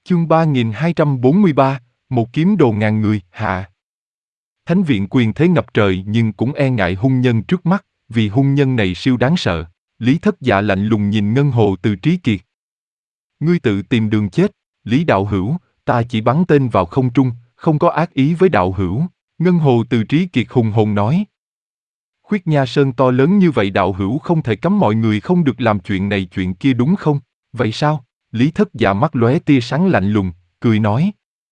Chương 3243, một kiếm đồ ngàn người, hạ. Thánh viện quyền thế ngập trời nhưng cũng e ngại hung nhân trước mắt, vì hung nhân này siêu đáng sợ. Lý Thất Dạ lạnh lùng nhìn Ngân Hồ Từ Trí Kiệt. Ngươi tự tìm đường chết, Lý đạo hữu, ta chỉ bắn tên vào không trung, không có ác ý với đạo hữu. Ngân Hồ Từ Trí Kiệt hùng hồn nói. Khuyết Nha Sơn to lớn như vậy đạo hữu không thể cấm mọi người không được làm chuyện này chuyện kia đúng không? Vậy sao? Lý Thất Dạ mắt lóe tia sáng lạnh lùng, cười nói.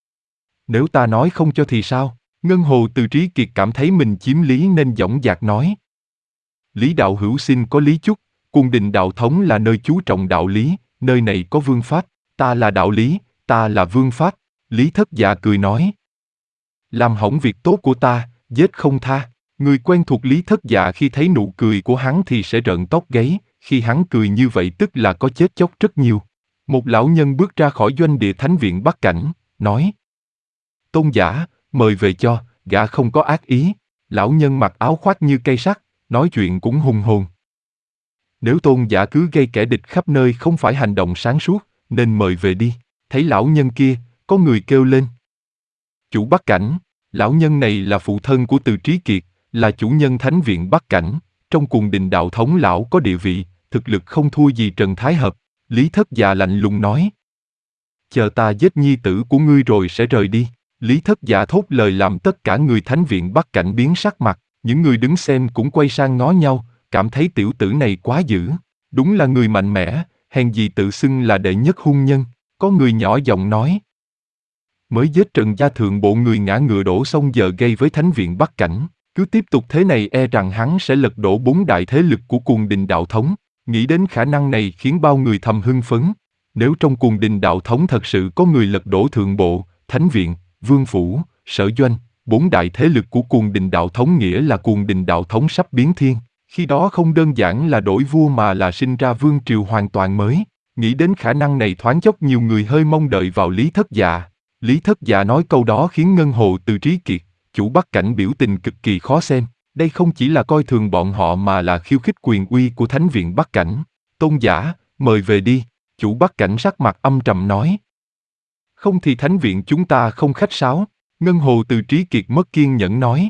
Nếu ta nói không cho thì sao? Ngân Hồ Từ Trí Kiệt cảm thấy mình chiếm lý nên dõng dạc nói. Lý đạo hữu xin có lý chút, Cung Đình đạo thống là nơi chú trọng đạo lý, nơi này có vương pháp, ta là đạo lý, ta là vương pháp. Lý Thất Dạ cười nói. Làm hỏng việc tốt của ta, giết không tha. Người quen thuộc Lý Thất Dạ khi thấy nụ cười của hắn thì sẽ rợn tóc gáy, khi hắn cười như vậy tức là có chết chóc rất nhiều. Một lão nhân bước ra khỏi doanh địa Thánh viện Bắc Cảnh, nói. Tôn giả, mời về cho, gã không có ác ý. Lão nhân mặc áo khoác như cây sắt, nói chuyện cũng hùng hồn. Nếu tôn giả cứ gây kẻ địch khắp nơi không phải hành động sáng suốt, nên mời về đi. Thấy lão nhân kia, có người kêu lên. Chủ Bắc Cảnh, lão nhân này là phụ thân của Từ Trí Kiệt, là chủ nhân Thánh viện Bắc Cảnh, trong Cuồng Đình đạo thống lão có địa vị, thực lực không thua gì Trần Thái Hợp. Lý Thất Dạ lạnh lùng nói. Chờ ta giết nhi tử của ngươi rồi sẽ rời đi. Lý Thất Dạ thốt lời làm tất cả người Thánh viện Bắc Cảnh biến sắc mặt, những người đứng xem cũng quay sang ngó nhau, cảm thấy tiểu tử này quá dữ. Đúng là người mạnh mẽ, hèn gì tự xưng là đệ nhất hung nhân. Có người nhỏ giọng nói. Mới giết Trần gia thượng bộ người ngã ngựa đổ xong giờ gây với Thánh viện Bắc Cảnh, cứ tiếp tục thế này e rằng hắn sẽ lật đổ 4 đại thế lực của Cuồng Đình đạo thống. Nghĩ đến khả năng này khiến bao người thầm hưng phấn. Nếu trong Cuồng Đình đạo thống thật sự có người lật đổ thượng bộ, Thánh viện, Vương phủ, Sở doanh, 4 đại thế lực của Cuồng Đình đạo thống nghĩa là Cuồng Đình đạo thống sắp biến thiên. Khi đó không đơn giản là đổi vua mà là sinh ra vương triều hoàn toàn mới. Nghĩ đến khả năng này thoáng chốc nhiều người hơi mong đợi vào Lý Thất Dạ. Lý Thất Dạ nói câu đó khiến Ngân Hồ Từ Trí Kiệt, chủ Bắc Cảnh biểu tình cực kỳ khó xem. Đây không chỉ là coi thường bọn họ mà là khiêu khích quyền uy của Thánh viện Bắc Cảnh. Tôn giả, mời về đi, chủ Bắc Cảnh sắc mặt âm trầm nói. Không thì Thánh viện chúng ta không khách sáo. Ngân Hồ Từ Trí Kiệt mất kiên nhẫn nói.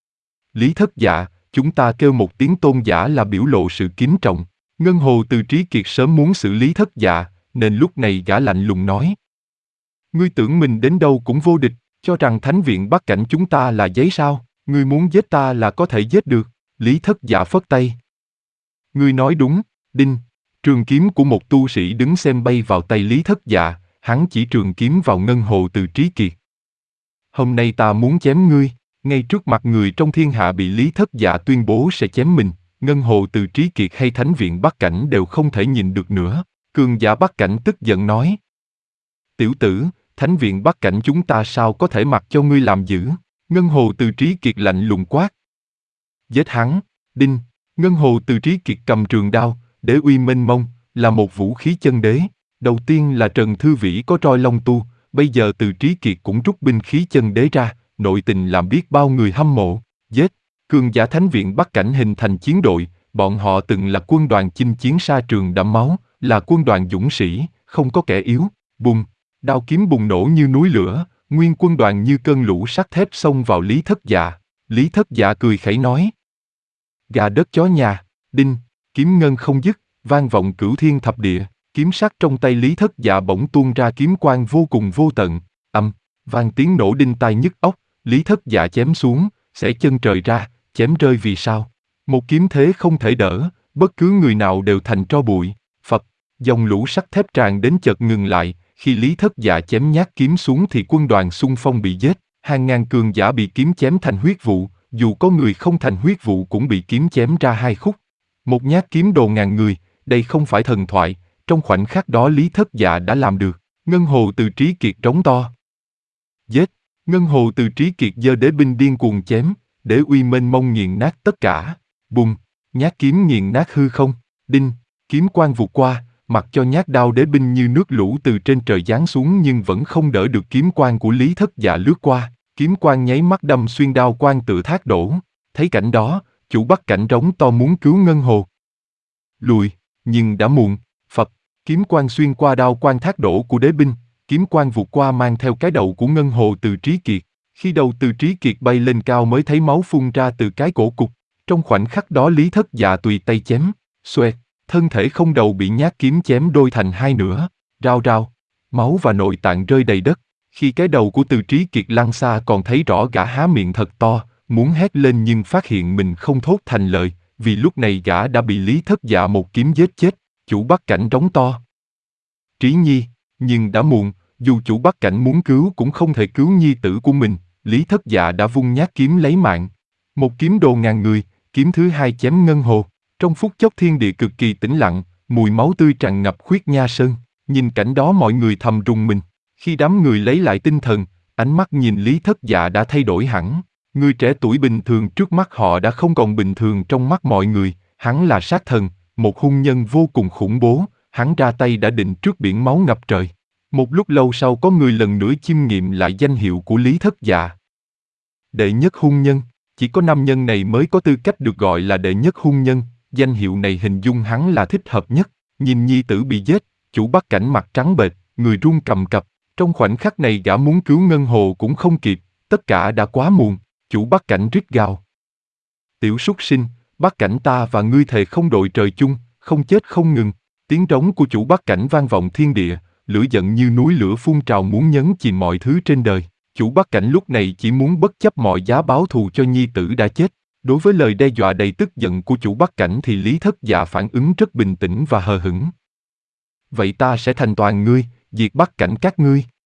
Lý Thất Dạ, chúng ta kêu một tiếng tôn giả là biểu lộ sự kính trọng. Ngân Hồ Từ Trí Kiệt sớm muốn xử lý Thất Dạ, nên lúc này gã lạnh lùng nói. Ngươi tưởng mình đến đâu cũng vô địch, cho rằng Thánh viện Bắc Cảnh chúng ta là giấy sao? Ngươi muốn giết ta là có thể giết được. Lý Thất Dạ phất tay. Ngươi nói đúng, đinh. Trường kiếm của một tu sĩ đứng xem bay vào tay Lý Thất Dạ, hắn chỉ trường kiếm vào Ngân Hồ Từ Trí Kiệt. Hôm nay ta muốn chém ngươi, ngay trước mặt người trong thiên hạ bị Lý Thất Dạ tuyên bố sẽ chém mình, Ngân Hồ Từ Trí Kiệt hay Thánh viện Bắc Cảnh đều không thể nhìn được nữa. Cường giả Bắc Cảnh tức giận nói. Tiểu tử, Thánh viện Bắc Cảnh chúng ta sao có thể mặc cho ngươi làm dữ? Ngân Hồ Từ Trí Kiệt lạnh lùng quát. Giết hắn, đinh. Ngân Hồ Từ Trí Kiệt cầm trường đao, đế uy mênh mông, là một vũ khí chân đế. Đầu tiên là Trần Thư Vĩ có roi long tu, bây giờ Từ Trí Kiệt cũng rút binh khí chân đế ra, nội tình làm biết bao người hâm mộ. Giết, cường giả Thánh viện Bắc Cảnh hình thành chiến đội, bọn họ từng là quân đoàn chinh chiến sa trường đẫm máu, là quân đoàn dũng sĩ, không có kẻ yếu. Bùng, đao kiếm bùng nổ như núi lửa, nguyên quân đoàn như cơn lũ sắt thép xông vào Lý Thất Dạ. Lý Thất Dạ cười khẩy nói. Gà đất chó nhà, đinh, kiếm ngân không dứt, vang vọng cửu thiên thập địa, kiếm sắc trong tay Lý Thất Dạ bỗng tuôn ra kiếm quang vô cùng vô tận, vang tiếng nổ đinh tai nhức óc, Lý Thất Dạ chém xuống, xẻ chân trời ra, chém rơi vì sao? Một kiếm thế không thể đỡ, bất cứ người nào đều thành tro bụi. Phập, dòng lũ sắt thép tràn đến chợt ngừng lại, khi Lý Thất Dạ chém nhát kiếm xuống thì quân đoàn xung phong bị giết, hàng ngàn cường giả bị kiếm chém thành huyết vụ, dù có người không thành huyết vụ cũng bị kiếm chém ra hai khúc. Một nhát kiếm đồ ngàn người, đây không phải thần thoại, trong khoảnh khắc đó Lý Thất Dạ đã làm được. Ngân Hồ Từ Trí Kiệt trống to. Giết! Ngân Hồ Từ Trí Kiệt giơ đế binh điên cuồng chém, đế uy mênh mông nghiền nát tất cả. Bùng! Nhát kiếm nghiền nát hư không. Đinh! Kiếm quang vụt qua, mặc cho nhát đao đế binh như nước lũ từ trên trời giáng xuống nhưng vẫn không đỡ được kiếm quang của Lý Thất Dạ lướt qua. Kiếm quang nháy mắt đâm xuyên đao quang tự thác đổ. Thấy cảnh đó, chủ Bắc Cảnh rống to muốn cứu Ngân Hồ. Lùi, nhưng đã muộn. Phập, kiếm quang xuyên qua đao quang thác đổ của đế binh, kiếm quang vụt qua mang theo cái đầu của Ngân Hồ Từ Trí Kiệt. Khi đầu Từ Trí Kiệt bay lên cao mới thấy máu phun ra từ cái cổ cục. Trong khoảnh khắc đó Lý Thất Dạ tùy tay chém, xoẹt, thân thể không đầu bị nhát kiếm chém đôi thành hai nửa, rao rao, máu và nội tạng rơi đầy đất. Khi cái đầu của Từ Trí Kiệt lăn xa còn thấy rõ gã há miệng thật to, muốn hét lên nhưng phát hiện mình không thốt thành lời, vì lúc này gã đã bị Lý Thất Dạ một kiếm giết chết. Chủ Bắc Cảnh rống to: Trí Nhi, nhưng đã muộn, dù chủ Bắc Cảnh muốn cứu cũng không thể cứu nhi tử của mình. Lý Thất Dạ đã vung nhát kiếm lấy mạng. Một kiếm đồ ngàn người, kiếm thứ hai chém Ngân Hồ. Trong phút chốc thiên địa cực kỳ tĩnh lặng, mùi máu tươi tràn ngập Khuyết Nha Sơn. Nhìn cảnh đó mọi người thầm rùng mình. Khi đám người lấy lại tinh thần, ánh mắt nhìn Lý Thất Dạ đã thay đổi hẳn. Người trẻ tuổi bình thường trước mắt họ đã không còn bình thường trong mắt mọi người. Hắn là sát thần, một hung nhân vô cùng khủng bố. Hắn ra tay đã định trước biển máu ngập trời. Một lúc lâu sau có người lần nữa chiêm nghiệm lại danh hiệu của Lý Thất Dạ. Đệ nhất hung nhân, chỉ có nam nhân này mới có tư cách được gọi là đệ nhất hung nhân, danh hiệu này hình dung hắn là thích hợp nhất. Nhìn nhi tử bị giết, chủ Bắc Cảnh mặt trắng bệch, người run cầm cập. Trong khoảnh khắc này gã muốn cứu Ngân Hồ cũng không kịp, tất cả đã quá muộn. Chủ Bắc Cảnh rít gào: Tiểu súc sinh, Bắc Cảnh ta và ngươi thề không đội trời chung, không chết không ngừng. Tiếng trống của chủ Bắc Cảnh vang vọng thiên địa, lửa giận như núi lửa phun trào muốn nhấn chìm mọi thứ trên đời. Chủ Bắc Cảnh lúc này chỉ muốn bất chấp mọi giá báo thù cho nhi tử đã chết. Đối với lời đe dọa đầy tức giận của chủ Bắc Cảnh thì Lý Thất Dạ phản ứng rất bình tĩnh và hờ hững. Vậy ta sẽ thành toàn ngươi, diệt Bắc Cảnh các ngươi.